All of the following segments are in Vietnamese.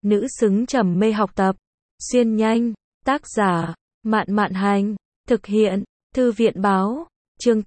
nữ xứng trầm mê học tập. Xuyên nhanh, tác giả, Mạn Mạn Hành, thực hiện, Thư viện Báo, chương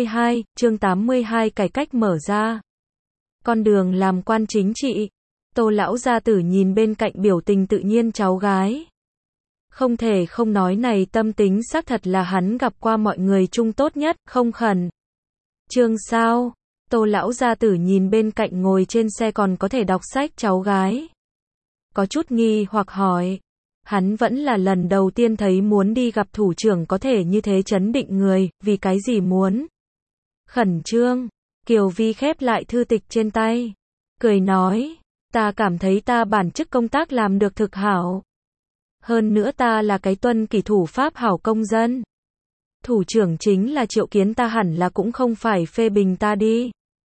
82, cải cách mở ra. Con đường làm quan chính trị. Tô lão gia tử nhìn bên cạnh biểu tình tự nhiên cháu gái. Không thể không nói này tâm tính xác thật là hắn gặp qua mọi người chung tốt nhất, không khẩn. Trương sao? Tô lão gia tử nhìn bên cạnh ngồi trên xe còn có thể đọc sách cháu gái. Có chút nghi hoặc hỏi. Hắn vẫn là lần đầu tiên thấy muốn đi gặp thủ trưởng có thể như thế chấn định người, vì cái gì muốn? Khẩn trương. Kiều Vi khép lại thư tịch trên tay. Cười nói, ta cảm thấy ta bản chức công tác làm được thực hảo. Hơn nữa ta là cái tuân kỷ thủ pháp hảo công dân. Thủ trưởng chính là triệu kiến ta hẳn là cũng không phải phê bình ta đi.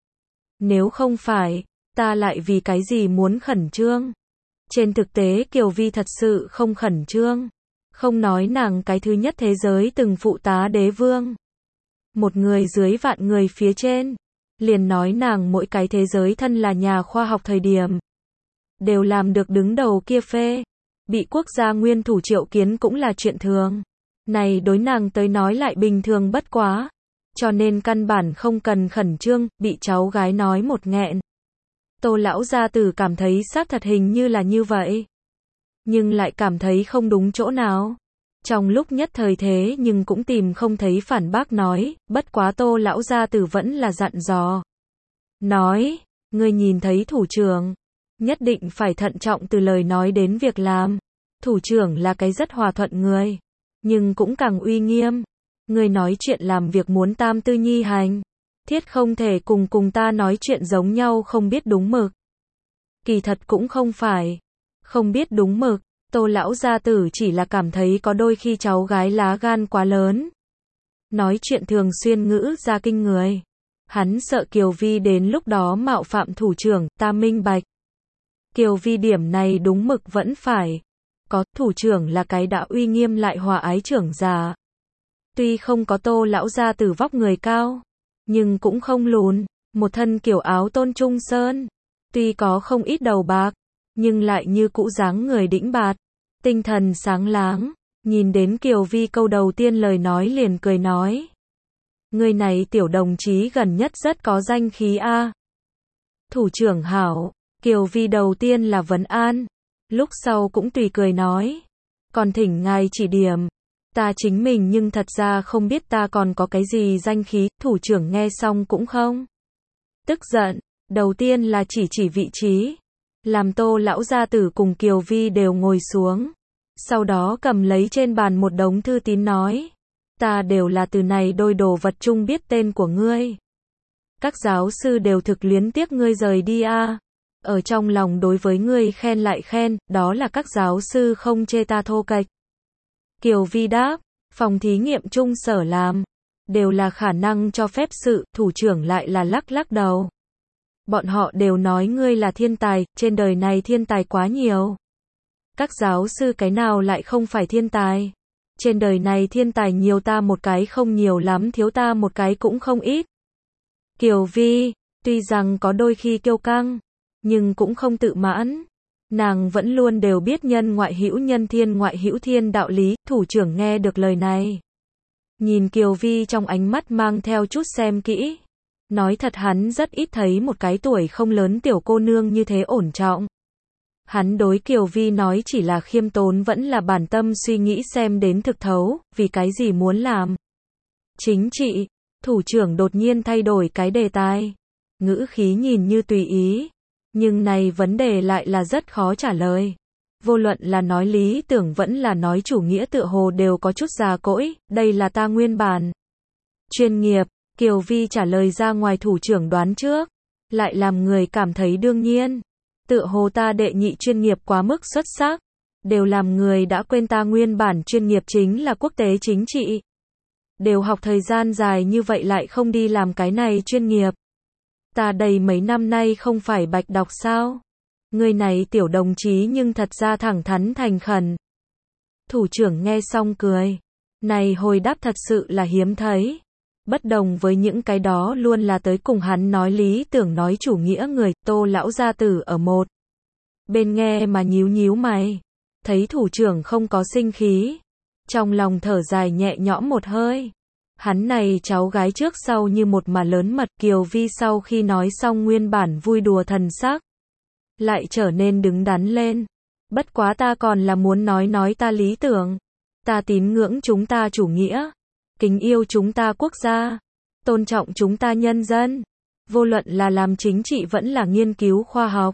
Nếu không phải, ta lại vì cái gì muốn khẩn trương? Trên thực tế Kiều Vi thật sự không khẩn trương. Không nói nàng cái thứ nhất thế giới từng phụ tá đế vương. Một người dưới vạn người phía trên. Liền nói nàng mỗi cái thế giới thân là nhà khoa học thời điểm. Đều làm được đứng đầu kia phê. Bị quốc gia nguyên thủ triệu kiến cũng là chuyện thường. Này đối nàng tới nói lại bình thường bất quá. Cho nên căn bản không cần khẩn trương, bị cháu gái nói một nghẹn. Tô lão gia tử cảm thấy xác thật hình như là như vậy. Nhưng lại cảm thấy không đúng chỗ nào. Trong lúc nhất thời thế nhưng cũng tìm không thấy phản bác nói, bất quá Tô lão gia tử vẫn là dặn dò. Nói, ngươi nhìn thấy thủ trưởng, nhất định phải thận trọng từ lời nói đến việc làm. Thủ trưởng là cái rất hòa thuận người, nhưng cũng càng uy nghiêm. Ngươi nói chuyện làm việc muốn tam tư nhi hành. Thiết không thể cùng ta nói chuyện giống nhau không biết đúng mực. Kỳ thật cũng không phải. Không biết đúng mực, Tô lão gia tử chỉ là cảm thấy có đôi khi cháu gái lá gan quá lớn. Nói chuyện thường xuyên ngữ ra kinh người. Hắn sợ Kiều Vi đến lúc đó mạo phạm thủ trưởng, ta minh bạch. Kiều Vi điểm này đúng mực vẫn phải. Có, thủ trưởng là cái đã uy nghiêm lại hòa ái trưởng già. Tuy không có Tô lão gia tử vóc người cao, nhưng cũng không lùn, một thân kiểu áo tôn trung sơn. Tuy có không ít đầu bạc, nhưng lại như cũ dáng người đĩnh bạt, tinh thần sáng láng. Nhìn đến Kiều Vi câu đầu tiên lời nói liền cười nói. Người này tiểu đồng chí gần nhất rất có danh khí a. Thủ trưởng hảo, Kiều Vi đầu tiên là vấn an, lúc sau cũng tùy cười nói. Còn thỉnh ngài chỉ điểm. Ta chính mình nhưng thật ra không biết ta còn có cái gì danh khí, thủ trưởng nghe xong cũng không tức giận, đầu tiên là chỉ vị trí, làm Tô lão gia tử cùng Kiều Vi đều ngồi xuống, sau đó cầm lấy trên bàn một đống thư tín nói, ta đều là từ này đôi đồ vật chung biết tên của ngươi. Các giáo sư đều thực luyến tiếc ngươi rời đi a. Ở trong lòng đối với ngươi khen lại khen, đó là các giáo sư không chê ta thô kệch. Kiều Vi đáp, phòng thí nghiệm chung sở làm, đều là khả năng cho phép sự, thủ trưởng lại là lắc đầu. Bọn họ đều nói ngươi là thiên tài, trên đời này thiên tài quá nhiều. Các giáo sư cái nào lại không phải thiên tài? Trên đời này thiên tài nhiều ta một cái không nhiều lắm, thiếu ta một cái cũng không ít. Kiều Vi, tuy rằng có đôi khi kiêu căng, nhưng cũng không tự mãn. Nàng vẫn luôn đều biết nhân ngoại hữu nhân thiên ngoại hữu thiên đạo lý, thủ trưởng nghe được lời này. Nhìn Kiều Vi trong ánh mắt mang theo chút xem kỹ. Nói thật hắn rất ít thấy một cái tuổi không lớn tiểu cô nương như thế ổn trọng. Hắn đối Kiều Vi nói chỉ là khiêm tốn vẫn là bản tâm suy nghĩ xem đến thực thấu, vì cái gì muốn làm. Chính trị, thủ trưởng đột nhiên thay đổi cái đề tài. Ngữ khí nhìn như tùy ý. Nhưng này vấn đề lại là rất khó trả lời. Vô luận là nói lý tưởng vẫn là nói chủ nghĩa tựa hồ đều có chút già cỗi, đây là ta nguyên bản. Chuyên nghiệp, Kiều Vi trả lời ra ngoài thủ trưởng đoán trước, lại làm người cảm thấy đương nhiên. Tựa hồ ta đệ nhị chuyên nghiệp quá mức xuất sắc, đều làm người đã quên ta nguyên bản chuyên nghiệp chính là quốc tế chính trị. Đều học thời gian dài như vậy lại không đi làm cái này chuyên nghiệp. Ta đầy mấy năm nay không phải bạch đọc sao? Người này tiểu đồng chí nhưng thật ra thẳng thắn thành khẩn. Thủ trưởng nghe xong cười. Này hồi đáp thật sự là hiếm thấy. Bất đồng với những cái đó luôn là tới cùng hắn nói lý tưởng nói chủ nghĩa người, Tô lão gia tử ở một Bên nghe mà nhíu nhíu mày. Thấy thủ trưởng không có sinh khí. Trong lòng thở dài nhẹ nhõm một hơi. Hắn này cháu gái trước sau như một mà lớn mật. Kiều Vi sau khi nói xong nguyên bản vui đùa thần sắc, lại trở nên đứng đắn lên. Bất quá ta còn là muốn nói ta lý tưởng. Ta tín ngưỡng chúng ta chủ nghĩa. Kính yêu chúng ta quốc gia. Tôn trọng chúng ta nhân dân. Vô luận là làm chính trị vẫn là nghiên cứu khoa học.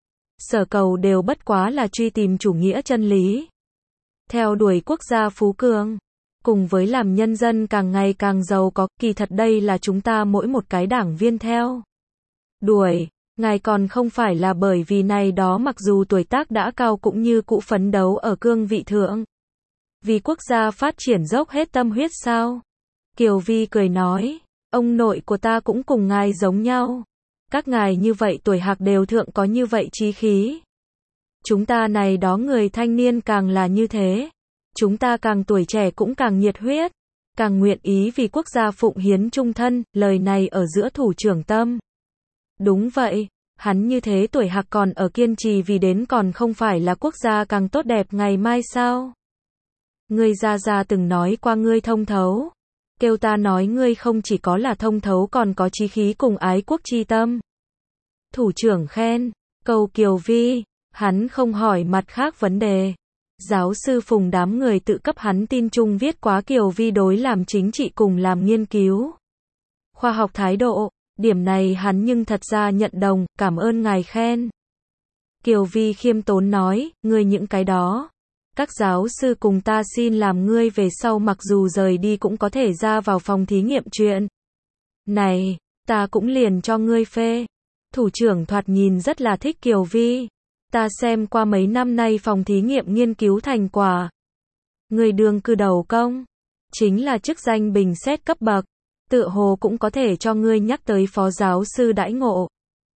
Sở cầu đều bất quá là truy tìm chủ nghĩa chân lý. Theo đuổi quốc gia phú cường. Cùng với làm nhân dân càng ngày càng giàu có, kỳ thật đây là chúng ta mỗi một cái đảng viên theo đuổi. Ngài còn không phải là bởi vì này đó mặc dù tuổi tác đã cao cũng như cũ phấn đấu ở cương vị thượng. Vì quốc gia phát triển dốc hết tâm huyết sao? Kiều Vi cười nói, ông nội của ta cũng cùng ngài giống nhau. Các ngài như vậy tuổi hạc đều thượng có như vậy chí khí. Chúng ta này đó người thanh niên càng là như thế. Chúng ta càng tuổi trẻ cũng càng nhiệt huyết, càng nguyện ý vì quốc gia phụng hiến trung thân, lời này ở giữa thủ trưởng tâm. Đúng vậy, hắn như thế tuổi hạc còn ở kiên trì vì đến còn không phải là quốc gia càng tốt đẹp ngày mai sao? Ngươi gia từng nói qua ngươi thông thấu. Kêu ta nói ngươi không chỉ có là thông thấu còn có chí khí cùng ái quốc chi tâm. Thủ trưởng khen, cầu Kiều Vi, hắn không hỏi mặt khác vấn đề. Giáo sư Phùng đám người tự cấp hắn tin chung viết quá Kiều Vi đối làm chính trị cùng làm nghiên cứu khoa học thái độ, điểm này hắn nhưng thật ra nhận đồng, cảm ơn ngài khen. Kiều Vi khiêm tốn nói, ngươi những cái đó, các giáo sư cùng ta xin làm ngươi về sau mặc dù rời đi cũng có thể ra vào phòng thí nghiệm chuyện này, ta cũng liền cho ngươi phê. Thủ trưởng thoạt nhìn rất là thích Kiều Vi. Ta xem qua mấy năm nay phòng thí nghiệm nghiên cứu thành quả. Người đường cử đầu công, chính là chức danh bình xét cấp bậc, tựa hồ cũng có thể cho ngươi nhắc tới phó giáo sư đãi ngộ.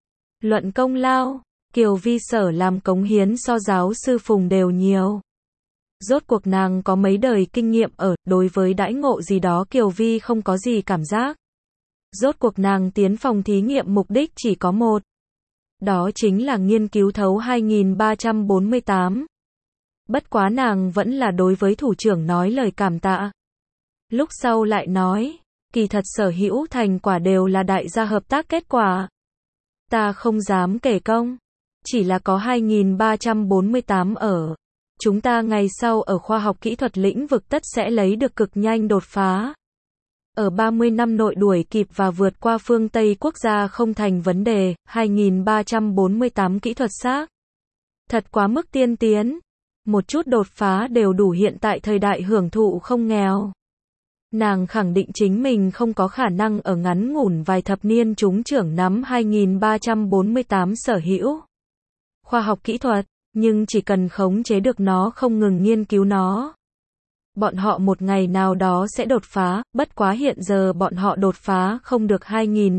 Luận công lao, Kiều Vi sở làm cống hiến so giáo sư Phùng đều nhiều. Rốt cuộc nàng có mấy đời kinh nghiệm ở, đối với đãi ngộ gì đó Kiều Vi không có gì cảm giác. Rốt cuộc nàng tiến phòng thí nghiệm mục đích chỉ có một. Đó chính là nghiên cứu thấu 2348. Bất quá nàng vẫn là đối với thủ trưởng nói lời cảm tạ. Lúc sau lại nói, kỳ thật sở hữu thành quả đều là đại gia hợp tác kết quả. Ta không dám kể công, chỉ là có 2348 ở. Chúng ta ngày sau ở khoa học kỹ thuật lĩnh vực tất sẽ lấy được cực nhanh đột phá. Ở 30 năm nội đuổi kịp và vượt qua phương Tây quốc gia không thành vấn đề, 2348 kỹ thuật xác. Thật quá mức tiên tiến. Một chút đột phá đều đủ hiện tại thời đại hưởng thụ không nghèo. Nàng khẳng định chính mình không có khả năng ở ngắn ngủn vài thập niên trúng trưởng nắm 2348 sở hữu khoa học kỹ thuật, nhưng chỉ cần khống chế được nó không ngừng nghiên cứu nó. Bọn họ một ngày nào đó sẽ đột phá, bất quá hiện giờ bọn họ đột phá không được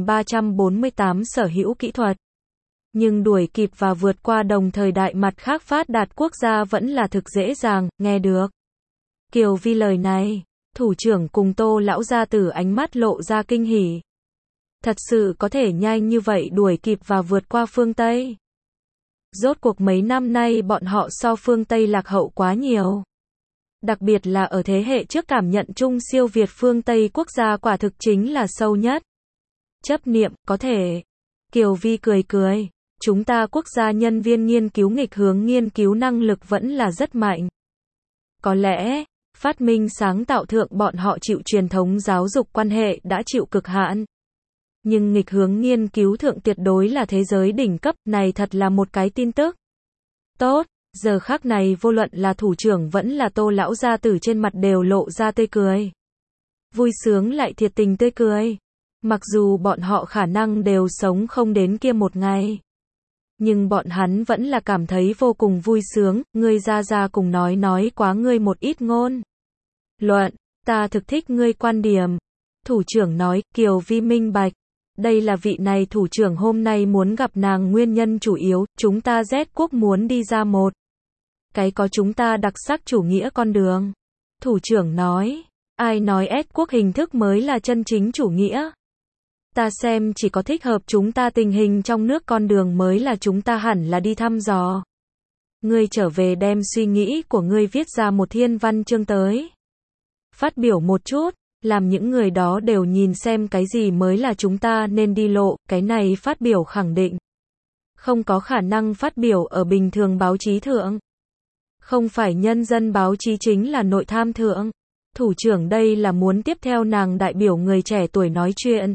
2348 sở hữu kỹ thuật. Nhưng đuổi kịp và vượt qua đồng thời đại mặt khác phát đạt quốc gia vẫn là thực dễ dàng, nghe được. Kiều Vi lời này, thủ trưởng cùng Tô lão gia tử ánh mắt lộ ra kinh hỉ. Thật sự có thể nhanh như vậy đuổi kịp và vượt qua phương Tây. Rốt cuộc mấy năm nay bọn họ so phương Tây lạc hậu quá nhiều. Đặc biệt là ở thế hệ trước cảm nhận chung siêu việt phương Tây quốc gia quả thực chính là sâu nhất. Chấp niệm, có thể. Kiều Vi cười cười. Chúng ta quốc gia nhân viên nghiên cứu nghịch hướng nghiên cứu năng lực vẫn là rất mạnh. Có lẽ, phát minh sáng tạo thượng bọn họ chịu truyền thống giáo dục quan hệ đã chịu cực hạn. Nhưng nghịch hướng nghiên cứu thượng tuyệt đối là thế giới đỉnh cấp, này thật là một cái tin tức. Tốt. Giờ khắc này vô luận là thủ trưởng vẫn là Tô lão gia tử trên mặt đều lộ ra tươi cười. Vui sướng lại thiệt tình tươi cười. Mặc dù bọn họ khả năng đều sống không đến kia một ngày. Nhưng bọn hắn vẫn là cảm thấy vô cùng vui sướng, ngươi ra cùng nói quá ngươi một ít ngôn. Luận, ta thực thích ngươi quan điểm. Thủ trưởng nói, Kiều Vi minh bạch. Đây là vị này thủ trưởng hôm nay muốn gặp nàng nguyên nhân chủ yếu, chúng ta Z quốc muốn đi ra một cái có chúng ta đặc sắc chủ nghĩa con đường. Thủ trưởng nói, ai nói S quốc hình thức mới là chân chính chủ nghĩa. Ta xem chỉ có thích hợp chúng ta tình hình trong nước con đường mới là chúng ta hẳn là đi thăm dò. Ngươi trở về đem suy nghĩ của ngươi viết ra một thiên văn chương tới. Phát biểu một chút, làm những người đó đều nhìn xem cái gì mới là chúng ta nên đi lộ, cái này phát biểu khẳng định. Không có khả năng phát biểu ở bình thường báo chí thượng. Không phải Nhân dân báo chí chính là Nội Tham thượng. Thủ trưởng đây là muốn tiếp theo nàng đại biểu người trẻ tuổi nói chuyện.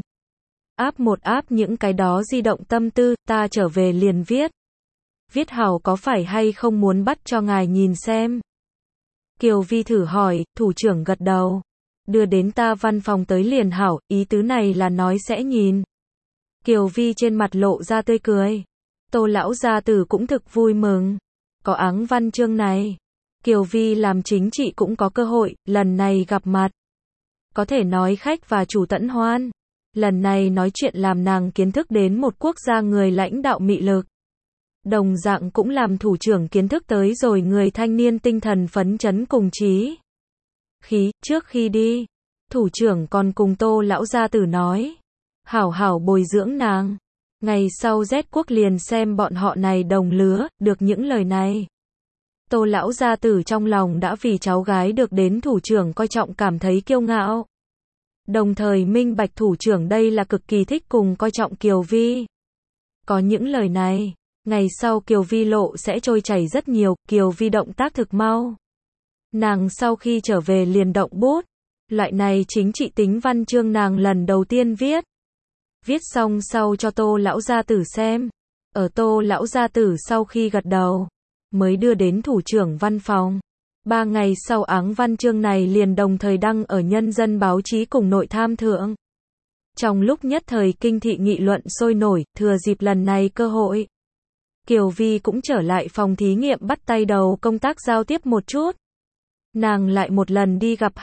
Áp những cái đó di động tâm tư, ta trở về liền viết. Viết hảo có phải hay không muốn bắt cho ngài nhìn xem. Kiều Vi thử hỏi, thủ trưởng gật đầu. Đưa đến ta văn phòng tới liền hảo, ý tứ này là nói sẽ nhìn. Kiều Vi trên mặt lộ ra tươi cười. Tô lão gia tử cũng thực vui mừng. Có áng văn chương này. Kiều Vi làm chính trị cũng có cơ hội, lần này gặp mặt. Có thể nói khách và chủ tẫn hoan. Lần này nói chuyện làm nàng kiến thức đến một quốc gia người lãnh đạo mị lực. Đồng dạng cũng làm thủ trưởng kiến thức tới rồi người thanh niên tinh thần phấn chấn cùng chí. Trước khi đi, thủ trưởng còn cùng Tô lão gia tử nói. Hảo hảo bồi dưỡng nàng. Ngày sau Z quốc liền xem bọn họ này đồng lứa, được những lời này. Tô lão gia tử trong lòng đã vì cháu gái được đến thủ trưởng coi trọng cảm thấy kiêu ngạo. Đồng thời minh bạch thủ trưởng đây là cực kỳ thích cùng coi trọng Kiều Vi. Có những lời này, ngày sau Kiều Vi lộ sẽ trôi chảy rất nhiều, Kiều Vi động tác thực mau. Nàng sau khi trở về liền động bút. Loại này chính trị tính văn chương nàng lần đầu tiên viết. Viết xong sau cho Tô lão gia tử xem. Ở Tô lão gia tử sau khi gật đầu, mới đưa đến thủ trưởng văn phòng. 3 ngày sau áng văn chương này liền đồng thời đăng ở Nhân dân báo chí cùng Nội Tham thượng. Trong lúc nhất thời kinh thị nghị luận sôi nổi, thừa dịp lần này cơ hội. Kiều Vi cũng trở lại phòng thí nghiệm bắt tay đầu công tác giao tiếp một chút. Nàng lại một lần đi gặp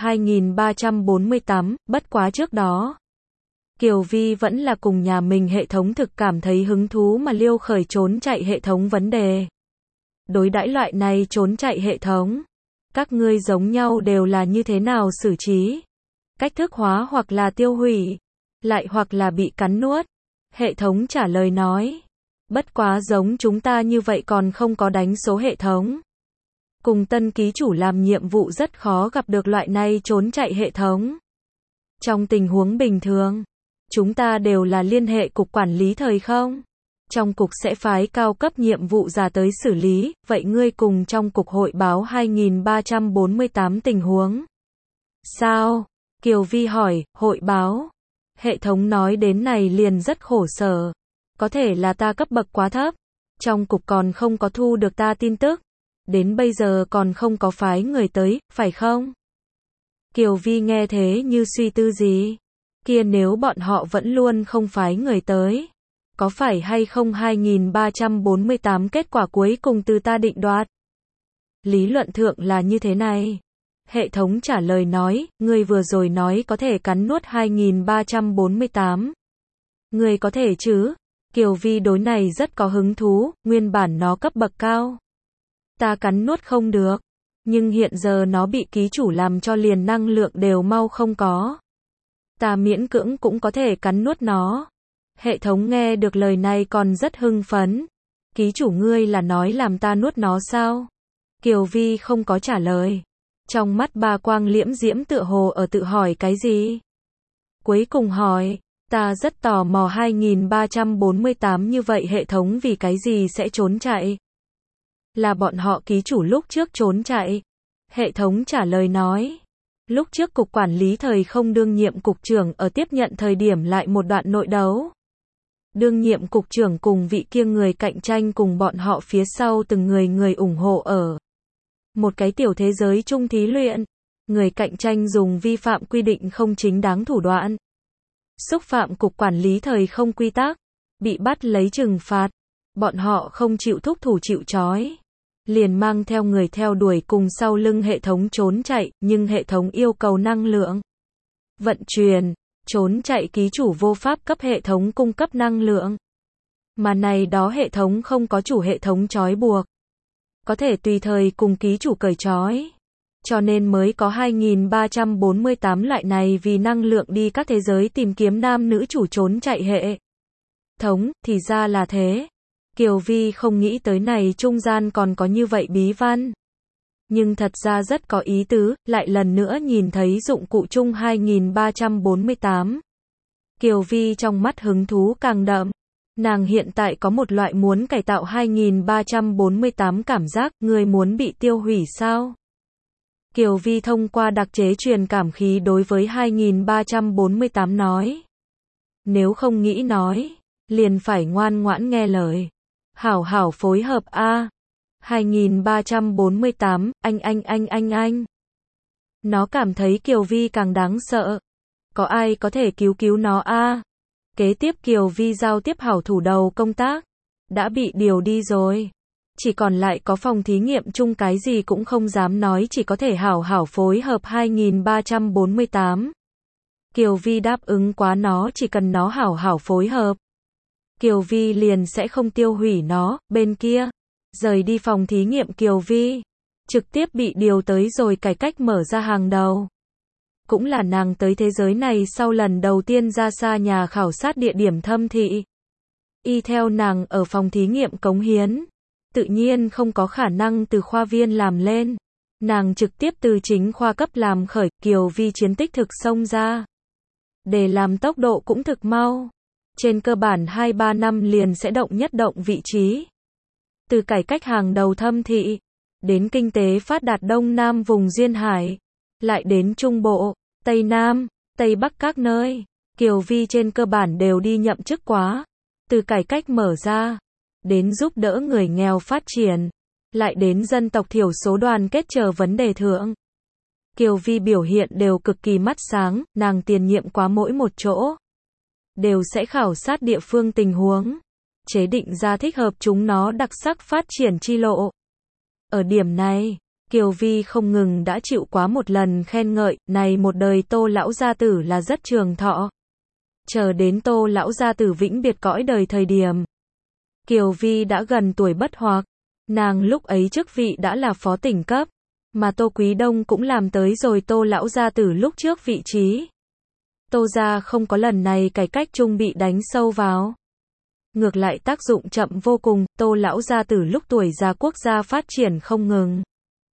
2348, bất quá trước đó. Kiều Vi vẫn là cùng nhà mình hệ thống thực cảm thấy hứng thú mà liêu khởi trốn chạy hệ thống vấn đề. Đối đãi loại này trốn chạy hệ thống. Các ngươi giống nhau đều là như thế nào xử trí? Cách thức hóa hoặc là tiêu hủy, lại hoặc là bị cắn nuốt. Hệ thống trả lời nói. Bất quá giống chúng ta như vậy còn không có đánh số hệ thống. Cùng tân ký chủ làm nhiệm vụ rất khó gặp được loại này trốn chạy hệ thống. Trong tình huống bình thường, chúng ta đều là liên hệ cục quản lý thời không? Trong cục sẽ phái cao cấp nhiệm vụ ra tới xử lý, vậy ngươi cùng trong cục hội báo 2348 tình huống. Sao? Kiều Vi hỏi, hội báo. Hệ thống nói đến này liền rất khổ sở. Có thể là ta cấp bậc quá thấp. Trong cục còn không có thu được ta tin tức. Đến bây giờ còn không có phái người tới, phải không? Kiều Vi nghe thế như suy tư gì? Kia nếu bọn họ vẫn luôn không phái người tới. Có phải hay không 2348 kết quả cuối cùng từ ta định đoạt? Lý luận thượng là như thế này. Hệ thống trả lời nói, ngươi vừa rồi nói có thể cắn nuốt 2348. Ngươi có thể chứ? Kiều Vi đối này rất có hứng thú, nguyên bản nó cấp bậc cao. Ta cắn nuốt không được. Nhưng hiện giờ nó bị ký chủ làm cho liền năng lượng đều mau không có. Ta miễn cưỡng cũng có thể cắn nuốt nó. Hệ thống nghe được lời này còn rất hưng phấn. Ký chủ ngươi là nói làm ta nuốt nó sao? Kiều Vi không có trả lời. Trong mắt ba quang liễm diễm tựa hồ ở tự hỏi cái gì? Cuối cùng hỏi, ta rất tò mò 2348 như vậy hệ thống vì cái gì sẽ trốn chạy? Là bọn họ ký chủ lúc trước trốn chạy. Hệ thống trả lời nói. Lúc trước cục quản lý thời không đương nhiệm cục trưởng ở tiếp nhận thời điểm lại một đoạn nội đấu. Đương nhiệm cục trưởng cùng vị kia người cạnh tranh cùng bọn họ phía sau từng người ủng hộ ở một cái tiểu thế giới chung thí luyện. Người cạnh tranh dùng vi phạm quy định không chính đáng thủ đoạn. Xúc phạm cục quản lý thời không quy tắc. Bị bắt lấy trừng phạt. Bọn họ không chịu thúc thủ chịu trói. Liền mang theo người theo đuổi cùng sau lưng hệ thống trốn chạy, nhưng hệ thống yêu cầu năng lượng vận chuyển. Trốn chạy ký chủ vô pháp cấp hệ thống cung cấp năng lượng. Mà này đó hệ thống không có chủ hệ thống trói buộc. Có thể tùy thời cùng ký chủ cởi trói. Cho nên mới có 2348 loại này vì năng lượng đi các thế giới tìm kiếm nam nữ chủ trốn chạy hệ thống, thì ra là thế. Kiều Vi không nghĩ tới này trung gian còn có như vậy bí văn. Nhưng thật ra rất có ý tứ, lại lần nữa nhìn thấy dụng cụ chung 2348. Kiều Vi trong mắt hứng thú càng đậm. Nàng hiện tại có một loại muốn cải tạo 2348 cảm giác, người muốn bị tiêu hủy sao? Kiều Vi thông qua đặc chế truyền cảm khí đối với 2348 nói. Nếu không nghĩ nói, liền phải ngoan ngoãn nghe lời. Hảo hảo phối hợp a. 2348, anh. Nó cảm thấy Kiều Vi càng đáng sợ. Có ai có thể cứu nó a? Kế tiếp Kiều Vi giao tiếp hảo thủ đầu công tác. Đã bị điều đi rồi. Chỉ còn lại có phòng thí nghiệm chung cái gì cũng không dám nói, chỉ có thể hảo hảo phối hợp 2348. Kiều Vi đáp ứng quá nó, chỉ cần nó hảo hảo phối hợp. Kiều Vi liền sẽ không tiêu hủy nó. Bên kia, rời đi phòng thí nghiệm Kiều Vi trực tiếp bị điều tới rồi cải cách mở ra hàng đầu. Cũng là nàng tới thế giới này sau lần đầu tiên ra xa nhà khảo sát địa điểm thâm thị. Y theo nàng ở phòng thí nghiệm cống hiến, tự nhiên không có khả năng từ khoa viên làm lên. Nàng trực tiếp từ chính khoa cấp làm khởi, Kiều Vi chiến tích thực xông ra. Để làm tốc độ cũng thực mau. Trên cơ bản 2-3 năm liền sẽ động nhất động vị trí. Từ cải cách hàng đầu thâm thị, đến kinh tế phát đạt Đông Nam vùng Duyên Hải, lại đến Trung Bộ, Tây Nam, Tây Bắc các nơi, Kiều Vi trên cơ bản đều đi nhậm chức quá. Từ cải cách mở ra, đến giúp đỡ người nghèo phát triển, lại đến dân tộc thiểu số đoàn kết chờ vấn đề thượng. Kiều Vi biểu hiện đều cực kỳ mắt sáng, nàng tiền nhiệm quá mỗi một chỗ. Đều sẽ khảo sát địa phương tình huống, chế định ra thích hợp chúng nó đặc sắc phát triển chi lộ. Ở điểm này, Kiều Vi không ngừng đã chịu quá một lần khen ngợi, này một đời Tô lão gia tử là rất trường thọ. Chờ đến Tô lão gia tử vĩnh biệt cõi đời thời điểm, Kiều Vi đã gần tuổi bất hoặc, nàng lúc ấy chức vị đã là phó tỉnh cấp, mà Tô Quý Đông cũng làm tới rồi Tô lão gia tử lúc trước vị trí. Tô gia không có lần này cải cách chung bị đánh sâu vào. Ngược lại tác dụng chậm vô cùng, Tô lão gia tử lúc tuổi già quốc gia phát triển không ngừng.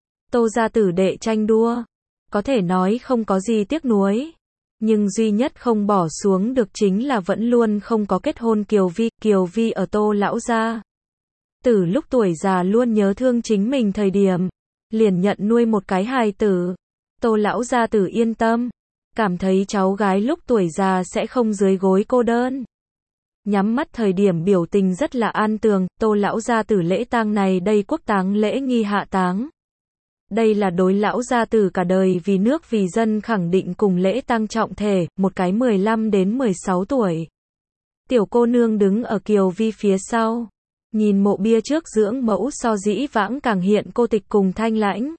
Tô gia tử đệ tranh đua, có thể nói không có gì tiếc nuối. Nhưng duy nhất không bỏ xuống được chính là vẫn luôn không có kết hôn Kiều Vi ở Tô lão gia tử lúc tuổi già luôn nhớ thương chính mình thời điểm, liền nhận nuôi một cái hài tử. Tô lão gia tử yên tâm, cảm thấy cháu gái lúc tuổi già sẽ không dưới gối cô đơn. Nhắm mắt thời điểm biểu tình rất là an tường, Tô lão gia tử lễ tang này đây quốc táng lễ nghi hạ táng. Đây là đối lão gia tử cả đời vì nước vì dân khẳng định cùng lễ tang trọng thể, một cái 15 đến 16 tuổi. Tiểu cô nương đứng ở Kiều Vi phía sau, nhìn mộ bia trước dưỡng mẫu so dĩ vãng càng hiện cô tịch cùng thanh lãnh.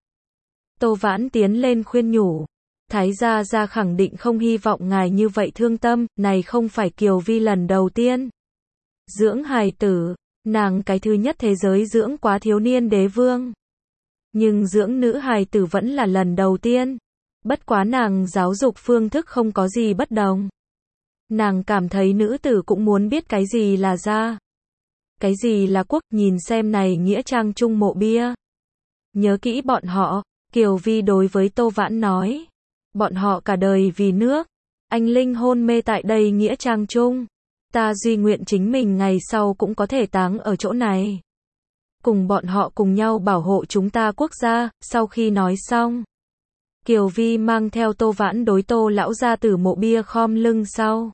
Tô Vãn tiến lên khuyên nhủ, Thái gia khẳng định không hy vọng ngài như vậy thương tâm, này không phải Kiều Vi lần đầu tiên dưỡng hài tử, nàng cái thứ nhất thế giới dưỡng quá thiếu niên đế vương. Nhưng dưỡng nữ hài tử vẫn là lần đầu tiên. Bất quá nàng giáo dục phương thức không có gì bất đồng. Nàng cảm thấy nữ tử cũng muốn biết cái gì là gia, cái gì là quốc, nhìn xem này nghĩa trang chung mộ bia. Nhớ kỹ bọn họ, Kiều Vi đối với Tô Vãn nói. Bọn họ cả đời vì nước, anh linh hôn mê tại đây nghĩa trang chung. Ta duy nguyện chính mình ngày sau cũng có thể táng ở chỗ này. Cùng bọn họ cùng nhau bảo hộ chúng ta quốc gia. Sau khi nói xong, Kiều Vi mang theo Tô Vãn đối Tô lão gia tử mộ bia khom lưng sau.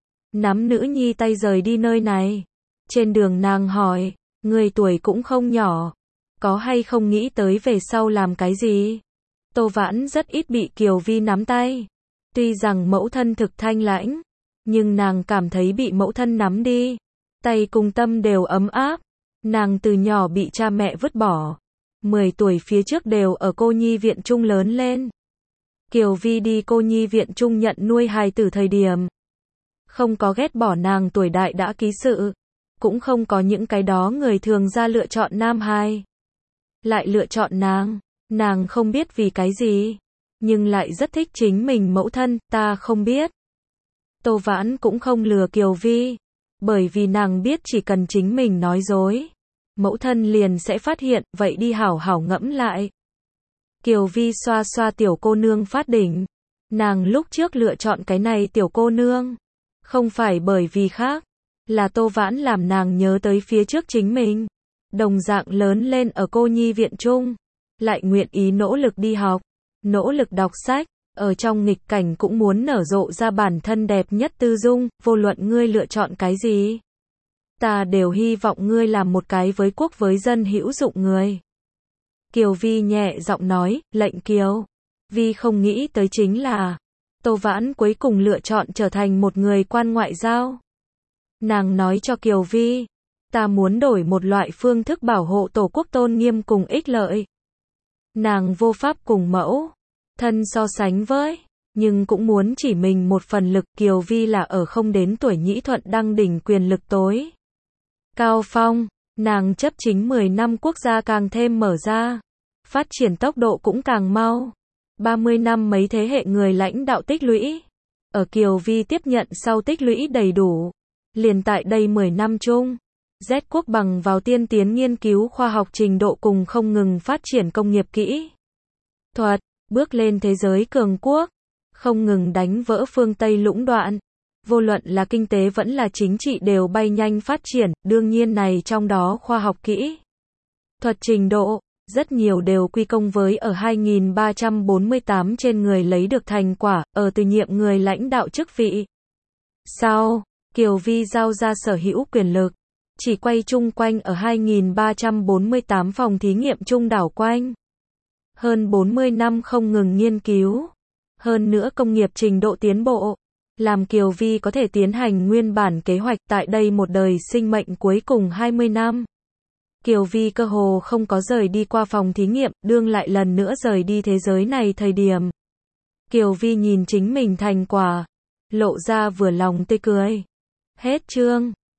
Nắm nữ nhi tay rời đi nơi này. Trên đường nàng hỏi, người tuổi cũng không nhỏ, có hay không nghĩ tới về sau làm cái gì? Tô Vãn rất ít bị Kiều Vi nắm tay. Tuy rằng mẫu thân thực thanh lãnh, nhưng nàng cảm thấy bị mẫu thân nắm đi, tay cùng tâm đều ấm áp. Nàng từ nhỏ bị cha mẹ vứt bỏ, 10 tuổi phía trước đều ở cô nhi viện chung lớn lên. Kiều Vi đi cô nhi viện chung nhận nuôi hài tử thời điểm, không có ghét bỏ nàng tuổi đại đã ký sự, cũng không có những cái đó người thường ra lựa chọn nam hài, lại lựa chọn nàng. Nàng không biết vì cái gì, nhưng lại rất thích chính mình mẫu thân, ta không biết. Tô Vãn cũng không lừa Kiều Vi. Bởi vì nàng biết chỉ cần chính mình nói dối, mẫu thân liền sẽ phát hiện, vậy đi hảo hảo ngẫm lại. Kiều Vi xoa xoa tiểu cô nương phát đỉnh. Nàng lúc trước lựa chọn cái này tiểu cô nương, không phải bởi vì khác, là Tô Vãn làm nàng nhớ tới phía trước chính mình. Đồng dạng lớn lên ở cô nhi viện trung, lại nguyện ý nỗ lực đi học, nỗ lực đọc sách, ở trong nghịch cảnh cũng muốn nở rộ ra bản thân đẹp nhất tư dung, vô luận ngươi lựa chọn cái gì. Ta đều hy vọng ngươi làm một cái với quốc với dân hữu dụng người. Kiều Vi nhẹ giọng nói, lệnh Kiều. Vi không nghĩ tới chính là, Tô Vãn cuối cùng lựa chọn trở thành một người quan ngoại giao. Nàng nói cho Kiều Vi, ta muốn đổi một loại phương thức bảo hộ tổ quốc tôn nghiêm cùng ích lợi. Nàng vô pháp cùng mẫu thân so sánh với, nhưng cũng muốn chỉ mình một phần lực. Kiều Vi là ở không đến tuổi nhĩ thuận đăng đỉnh quyền lực tối cao phong, nàng chấp chính 10 năm quốc gia càng thêm mở ra, phát triển tốc độ cũng càng mau. 30 năm mấy thế hệ người lãnh đạo tích lũy, ở Kiều Vi tiếp nhận sau tích lũy đầy đủ. Liền tại đây 10 năm chung, Z quốc bằng vào tiên tiến nghiên cứu khoa học trình độ cùng không ngừng phát triển công nghiệp kỹ thuật, bước lên thế giới cường quốc, không ngừng đánh vỡ phương Tây lũng đoạn. Vô luận là kinh tế vẫn là chính trị đều bay nhanh phát triển, đương nhiên này trong đó khoa học kỹ thuật trình độ, rất nhiều đều quy công với ở 2348 trên người lấy được thành quả, ở từ nhiệm người lãnh đạo chức vị. Sau, Kiều Vi giao ra sở hữu quyền lực, chỉ quay chung quanh ở 2348 phòng thí nghiệm chung đảo quanh. Hơn 40 năm không ngừng nghiên cứu, hơn nữa công nghiệp trình độ tiến bộ, làm Kiều Vi có thể tiến hành nguyên bản kế hoạch tại đây một đời sinh mệnh cuối cùng 20 năm. Kiều Vi cơ hồ không có rời đi qua phòng thí nghiệm, đương lại lần nữa rời đi thế giới này thời điểm. Kiều Vi nhìn chính mình thành quả, lộ ra vừa lòng tươi cười. Hết chương.